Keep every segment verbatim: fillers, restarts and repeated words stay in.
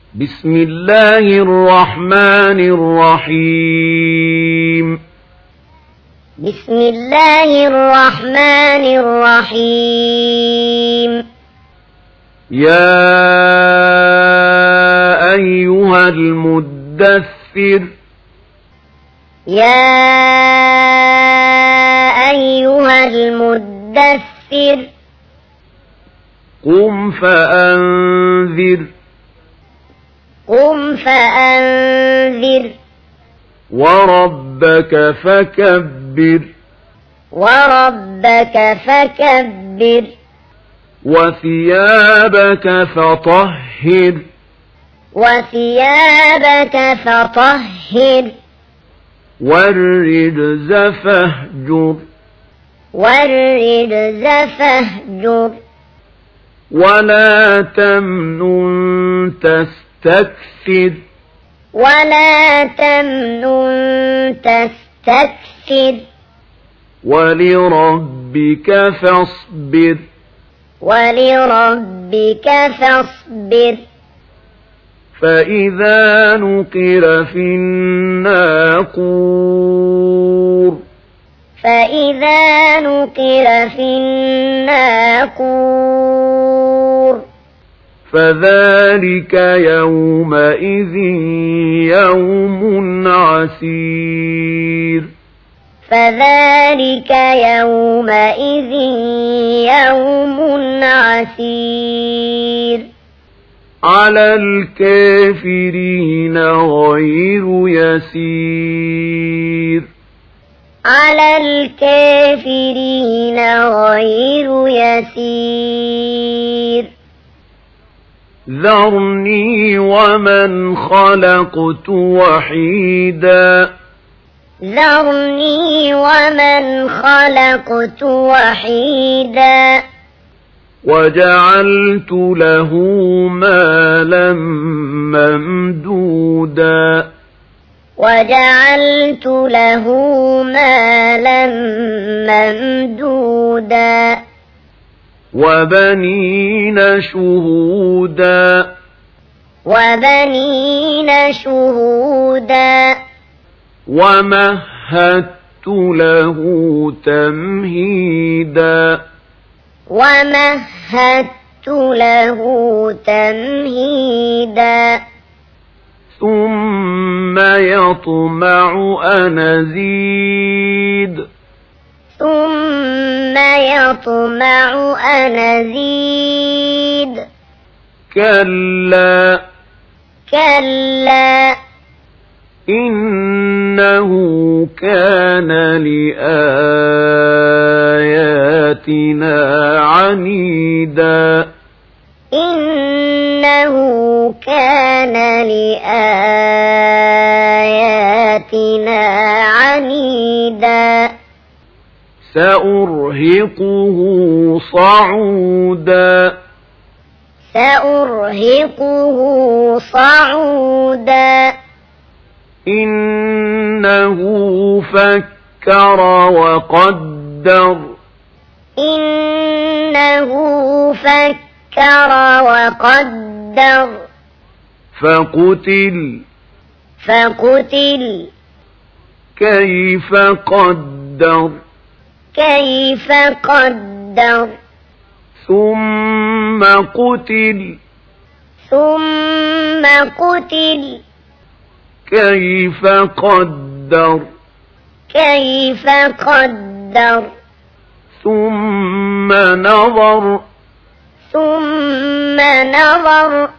بسم الله الرحمن الرحيم بسم الله الرحمن الرحيم يا أيها المدثر يا أيها المدثر قم فأنذر قم فأنذر وربك فكبر وربك فكبر وثيابك فطهر وثيابك فطهر والرجز فاهجر والرجز فاهجر ولا تمنن تستكثر ولا تمنن تستكثر ولربك فاصبر ولربك فاصبر فإذا نقر في الناقور فإذا نقر في الناقور فذلك يومئذ يوم عسير فذلك يومئذ يوم عسير على الكافرين غير يسير على الكافرين غير يسير ذرني ومن خلقت وحيدا ذرني ومن خلقت وحيدا وجعلت له مالا ممدودا وجعلت له مالا ممدودا وبنين شهودا وبنين شهودا ومهدت له تمهيدا ومهدت له تمهيدا ثم يطمع أن أزيد ثم يطمع أن أزيد كلا كلا إنه كان لآياتنا عنيدا إنه كان لآياتنا عنيدا سأرهقه صعودا سأرهقه صعودا إنه فكر وقدر إنه فكر وقدر فقتل فقتل كيف قدر كيف قدر ثم قتل ثم قتل كيف قدر كيف قدر ثم نظر ثم نظر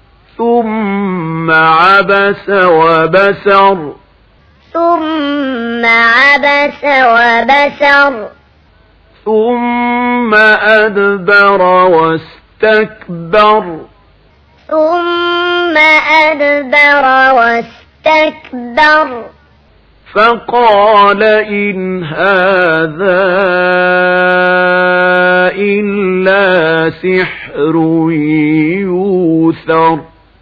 ثم عبس وبسر ثم عبس وبسر ثم أدبر واستكبر ثم أدبر واستكبر فقال إن هذا إلا سحر يوثر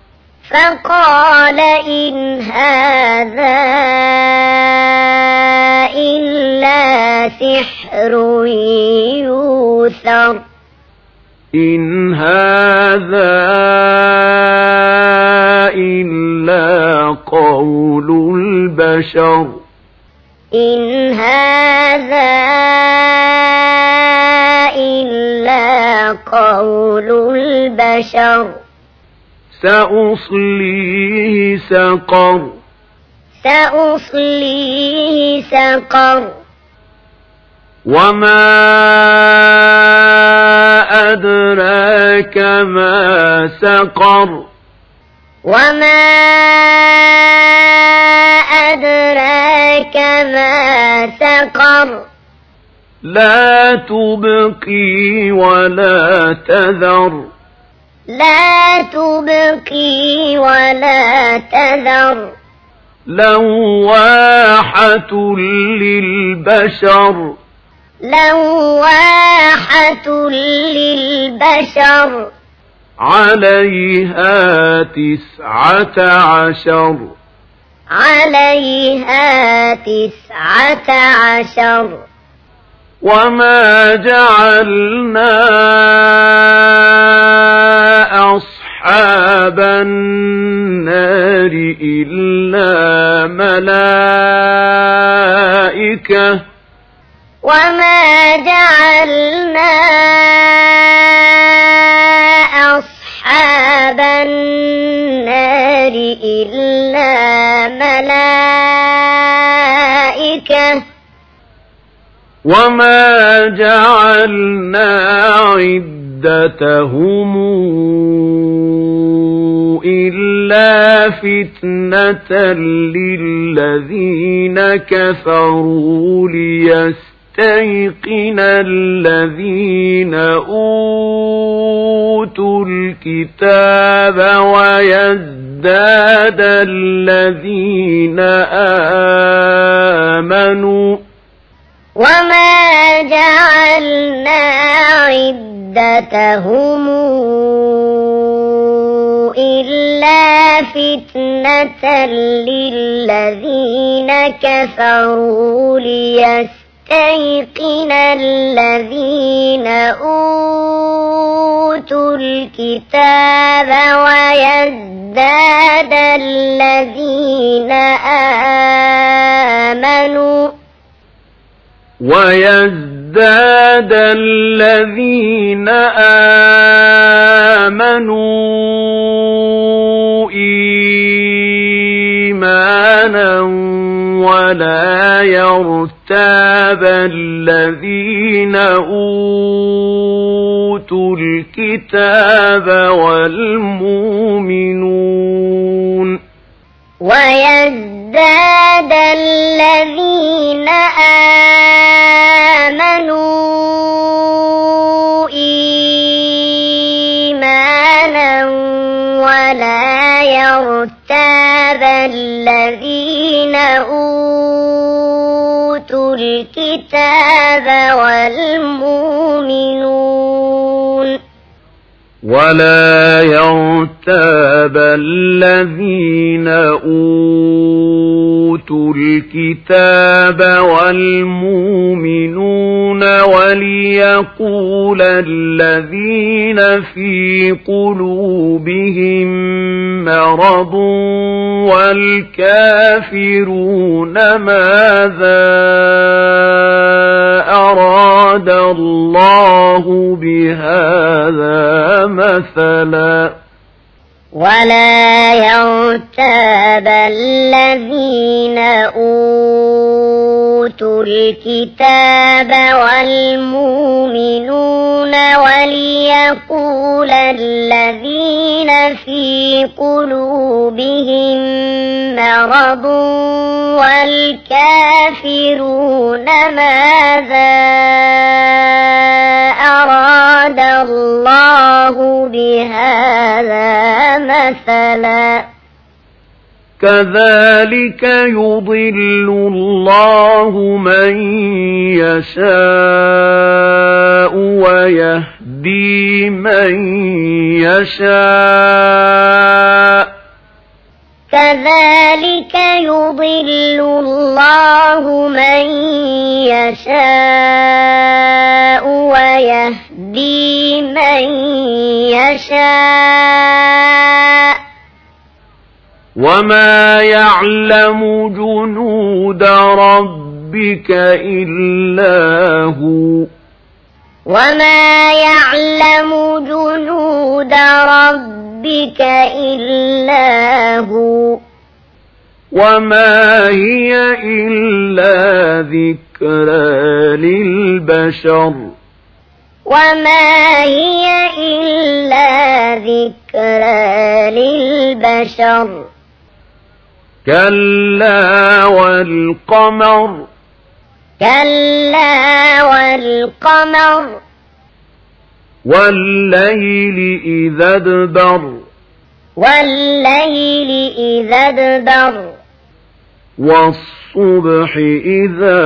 فقال إن هذا إلا سحر يوثر إن هذا البشر إن هذا إلا قول البشر سأصليه سقر سأصليه سقر وما أدراك ما سقر وما أدراك ما سقر لا تبقي ولا تذر لا تبقي ولا تذر لواحة للبشر لواحة للبشر عليها تسعة عشر عليها تسعة عشر وما جعلنا أصحاب النار إلا ملائكة وما جعلنا أصحاب النار إلا ملائكة وما جعلنا عدتهم إلا فتنة للذين كفروا ليستيقن الذين أوتوا الكتاب ويزداد الذين آمنوا وما جعلنا عدتهم إلا فتنة للذين كفروا ليستيقن الذين أوتوا الكتاب ويزداد الذين آمنوا ويزداد الذين آمنوا إيمانا ولا يرتاب الذين أوتوا الكتاب والمؤمنون ويزداد الذين آمنوا إيمانا ولا يرتاب الذين أوتوا الكتاب والمؤمنون ولا يرتاب الذين أوتوا الكتاب والمؤمنون وليقول الذين في قلوبهم مرض والكافرون ماذا أراد الله بهذا مثلا ولا يرتاب الذين أوتوا الكتاب والمؤمنون وليقول الذين في قلوبهم مرض والكافرون ماذا أراد الله بهذا مثلا كذلك يضل الله من يشاء ويهدي من يشاء كذلك يضل الله من يشاء ويهدي من يشاء وما يعلم جنود ربك إلا هو وما يعلم جنود ربك إلا هو وما هي إلا ذكرى للبشر وما هي إلا ذكرى للبشر كلا والقمر كلا والقمر والليل إذا ادبر والليل إذا ادبر والصبح إذا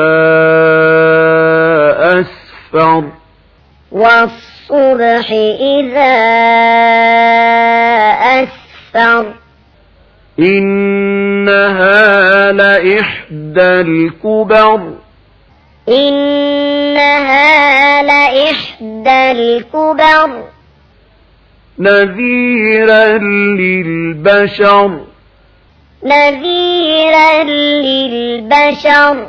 أسفر والصبح إذا أسفر إنها لإحدى الكبر إنها لإحدى الكبر نذيرا للبشر نذيرا للبشر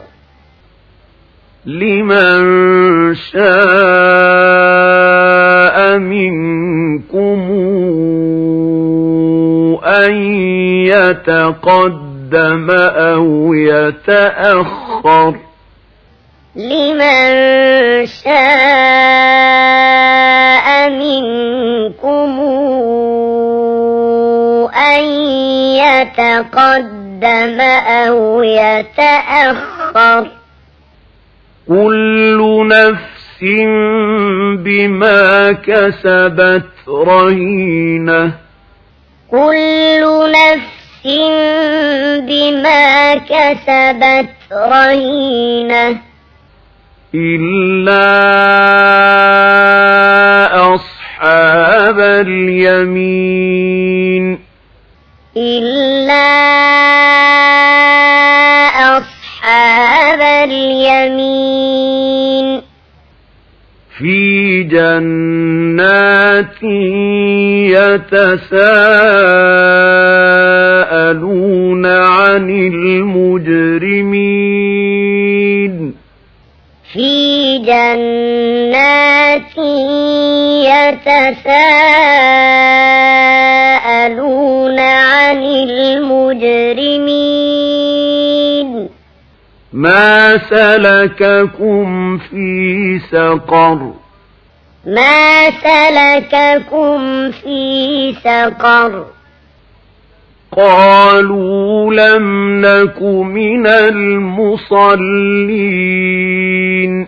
لمن شاء منكم أن يتقدم أو يتأخر لمن شاء منكم أن يتقدم أو يتأخر كل نفس بما كسبت رهينة كل نفس بما كسبت رهينة إلا أصحاب اليمين إلا أصحاب اليمين في جنات يتساءلون عن المجرمين في جنات يتساءلون عن المجرمين ما سلككم في سقر ما سلككم في سقر قالوا لم نك من المصلين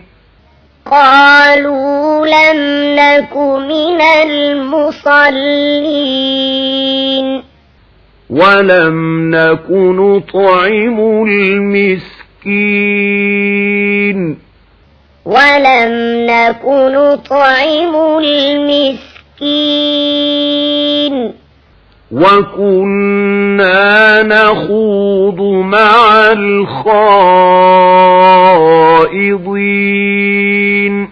قالوا لم نك من المصلين ولم نك نطعم المسكين ولم نك نطعم المسكين وكنا نخوض مع الخائضين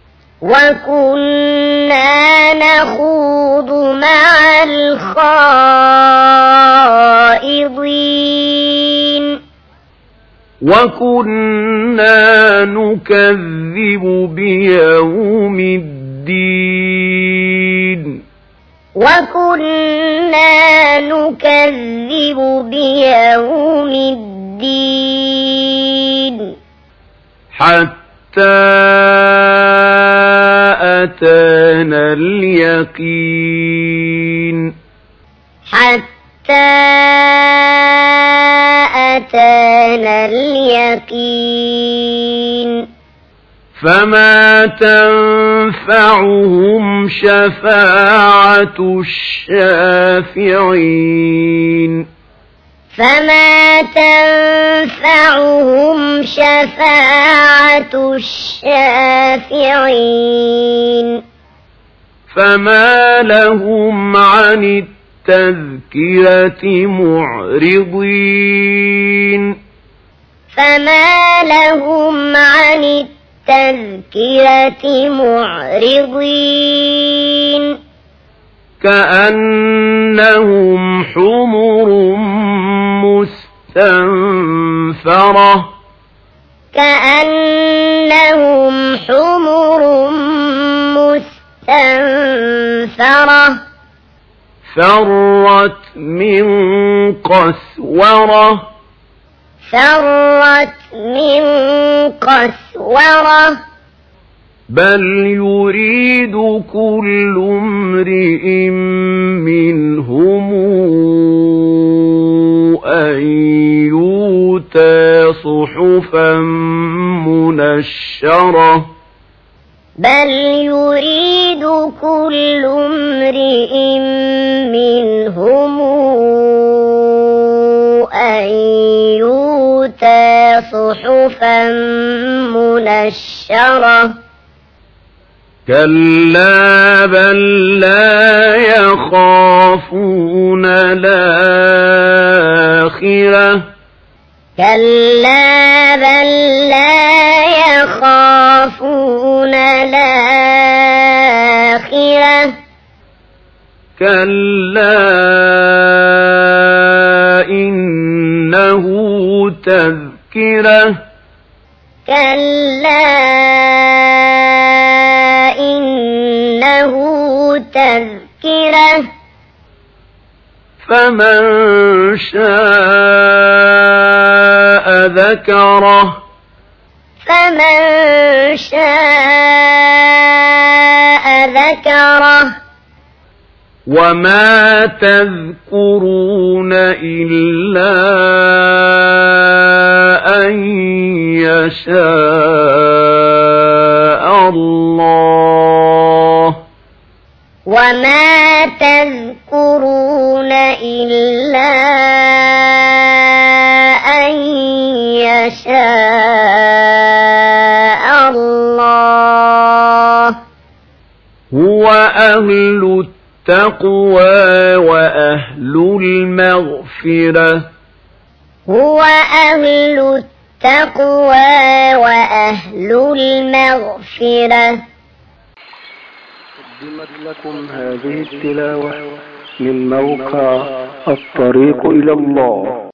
وكنا نخوض مع الخائضين وكنا نكذب بيوم الدين وكنا نكذب بيوم الدين حتى أتانا اليقين حتى أتانا اليقين فما تنفعهم شفاعة الشافعين فما تنفعهم شفاعة الشافعين فما لهم عن التذكرة معرضين فما لهم عن التذكرة معرضين كأنهم حمر مستنفرة كأنهم حمر مستنفرة فرت من قسورة فرت من قسورة بل يريد كل امرئ منهم أن يؤتى صحفا منشرة بل يريد كل امرئ منهم أن يؤتى صحفا منشرة كلا بل لا يخافون الآخرة كلا بل لا يخافون الآخرة كلا إنه تذكرة كلا إنه تذكرة فمن شاء ذكره فمن شاء ذكره وما تذكرون إلا أن يشاء الله وما تذكرون إلا أن يشاء الله هو أهل التقوى وأهل المغفرة هو أهل التقوى وأهل المغفرة. قدمت لكم هذه التلاوة من موقع الطريق إلى الله.